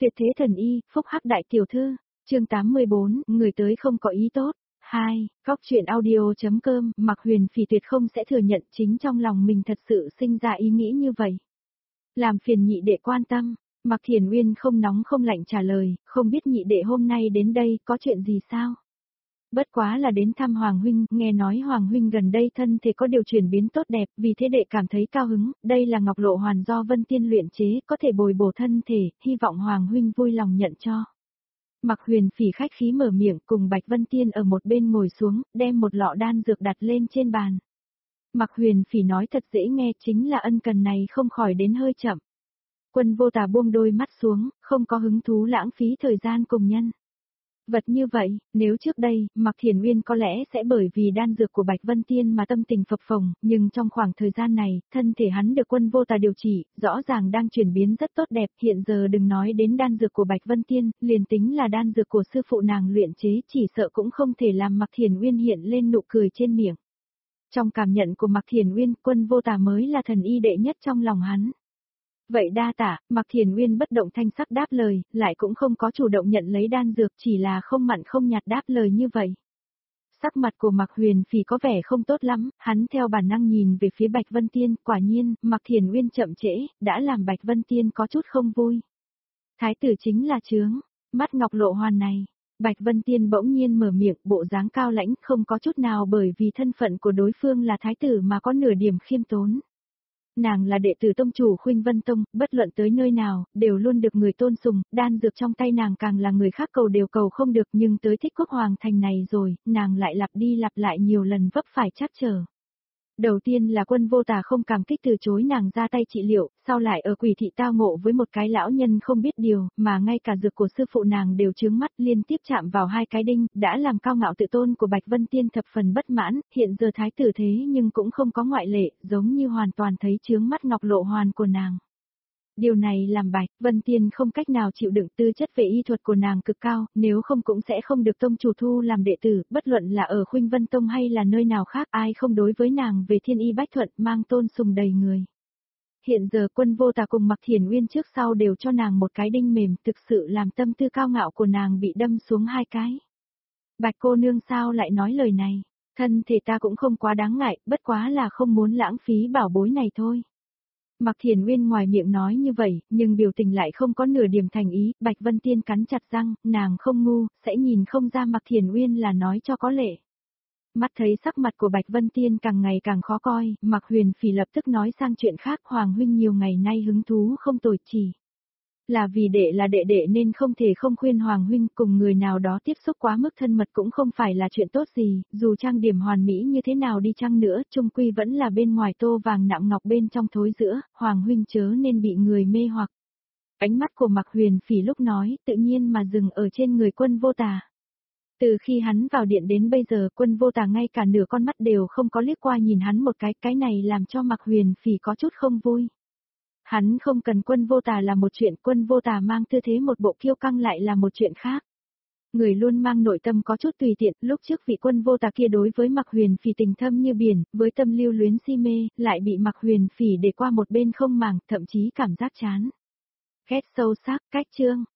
Tuyệt thế thần y, phúc hắc đại tiểu thư, chương 84, người tới không có ý tốt. 2. Góc truyện audio.com, Mạc Huyền Phỉ tuyệt không sẽ thừa nhận chính trong lòng mình thật sự sinh ra ý nghĩ như vậy. Làm phiền nhị đệ quan tâm, Mạc Thiền Uyên không nóng không lạnh trả lời, không biết nhị đệ hôm nay đến đây có chuyện gì sao? Bất quá là đến thăm Hoàng Huynh, nghe nói Hoàng Huynh gần đây thân thể có điều chuyển biến tốt đẹp, vì thế đệ cảm thấy cao hứng, đây là ngọc lộ hoàn do Vân Tiên luyện chế, có thể bồi bổ thân thể, hy vọng Hoàng Huynh vui lòng nhận cho. Mạc Huyền Phỉ khách khí mở miệng cùng Bạch Vân Tiên ở một bên ngồi xuống, đem một lọ đan dược đặt lên trên bàn. Mạc Huyền Phỉ nói thật dễ nghe, chính là ân cần này không khỏi đến hơi chậm. Quân Vô Tà buông đôi mắt xuống, không có hứng thú lãng phí thời gian cùng nhân vật như vậy, nếu trước đây, Mạc Thiền Uyên có lẽ sẽ bởi vì đan dược của Bạch Vân Tiên mà tâm tình phập phồng, nhưng trong khoảng thời gian này, thân thể hắn được Quân Vô Tà điều trị, rõ ràng đang chuyển biến rất tốt đẹp, hiện giờ đừng nói đến đan dược của Bạch Vân Tiên, liền tính là đan dược của sư phụ nàng luyện chế chỉ sợ cũng không thể làm Mạc Thiền Uyên hiện lên nụ cười trên miệng. Trong cảm nhận của Mạc Thiền Uyên, Quân Vô Tà mới là thần y đệ nhất trong lòng hắn. Vậy đa tả, Mạc Thiền Uyên bất động thanh sắc đáp lời, lại cũng không có chủ động nhận lấy đan dược, chỉ là không mặn không nhạt đáp lời như vậy. Sắc mặt của Mạc Huyền Phỉ có vẻ không tốt lắm, hắn theo bản năng nhìn về phía Bạch Vân Tiên, quả nhiên, Mạc Thiền Uyên chậm trễ, đã làm Bạch Vân Tiên có chút không vui. Thái tử chính là chướng, mắt ngọc lộ hoàn này. Bạch Vân Tiên bỗng nhiên mở miệng, bộ dáng cao lãnh, không có chút nào bởi vì thân phận của đối phương là thái tử mà có nửa điểm khiêm tốn. Nàng là đệ tử tông chủ Khuynh Vân Tông, bất luận tới nơi nào, đều luôn được người tôn sùng, đan dược trong tay nàng càng là người khác cầu đều cầu không được, nhưng tới Thích Quốc Hoàng thành này rồi, nàng lại lặp đi lặp lại nhiều lần vấp phải trắc trở. Đầu tiên là Quân Vô Tà không cảm kích từ chối nàng ra tay trị liệu, sau lại ở Quỷ thị tao ngộ với một cái lão nhân không biết điều, mà ngay cả dược của sư phụ nàng đều chướng mắt liên tiếp chạm vào hai cái đinh, đã làm cao ngạo tự tôn của Bạch Vân Tiên thập phần bất mãn, hiện giờ thái tử thế nhưng cũng không có ngoại lệ, giống như hoàn toàn thấy chướng mắt ngọc lộ hoàn của nàng. Điều này làm Bạch Vân Tiên không cách nào chịu đựng, tư chất về y thuật của nàng cực cao, nếu không cũng sẽ không được tông chủ thu làm đệ tử, bất luận là ở Khuynh Vân Tông hay là nơi nào khác, ai không đối với nàng về thiên y bách thuận mang tôn sùng đầy người. Hiện giờ Quân Vô Tà cùng Mạc Thiền Uyên trước sau đều cho nàng một cái đinh mềm, thực sự làm tâm tư cao ngạo của nàng bị đâm xuống hai cái. Bạch cô nương sao lại nói lời này, thân thể ta cũng không quá đáng ngại, bất quá là không muốn lãng phí bảo bối này thôi. Mạc Thiền Uyên ngoài miệng nói như vậy, nhưng biểu tình lại không có nửa điểm thành ý, Bạch Vân Tiên cắn chặt răng, nàng không ngu, sẽ nhìn không ra Mạc Thiền Uyên là nói cho có lệ. Mắt thấy sắc mặt của Bạch Vân Tiên càng ngày càng khó coi, Mạc Huyền Phỉ lập tức nói sang chuyện khác, Hoàng Huynh nhiều ngày nay hứng thú không tồi, chỉ là vì đệ là đệ đệ nên không thể không khuyên Hoàng Huynh cùng người nào đó tiếp xúc quá mức thân mật cũng không phải là chuyện tốt gì, dù trang điểm hoàn mỹ như thế nào đi chăng nữa, chung quy vẫn là bên ngoài tô vàng nạm ngọc bên trong thối giữa, Hoàng Huynh chớ nên bị người mê hoặc. Ánh mắt của Mạc Huyền Phỉ lúc nói tự nhiên mà dừng ở trên người Quân Vô Tà. Từ khi hắn vào điện đến bây giờ Quân Vô Tà ngay cả nửa con mắt đều không có liếc qua nhìn hắn một cái này làm cho Mạc Huyền Phỉ có chút không vui. Hắn không cần Quân Vô Tà là một chuyện, Quân Vô Tà mang tư thế một bộ kiêu căng lại là một chuyện khác. Người luôn mang nội tâm có chút tùy tiện, lúc trước vị Quân Vô Tà kia đối với Mạc Huyền Phỉ tình thâm như biển, với tâm lưu luyến si mê, lại bị Mạc Huyền Phỉ để qua một bên không màng, thậm chí cảm giác chán ghét sâu sắc, cách chương.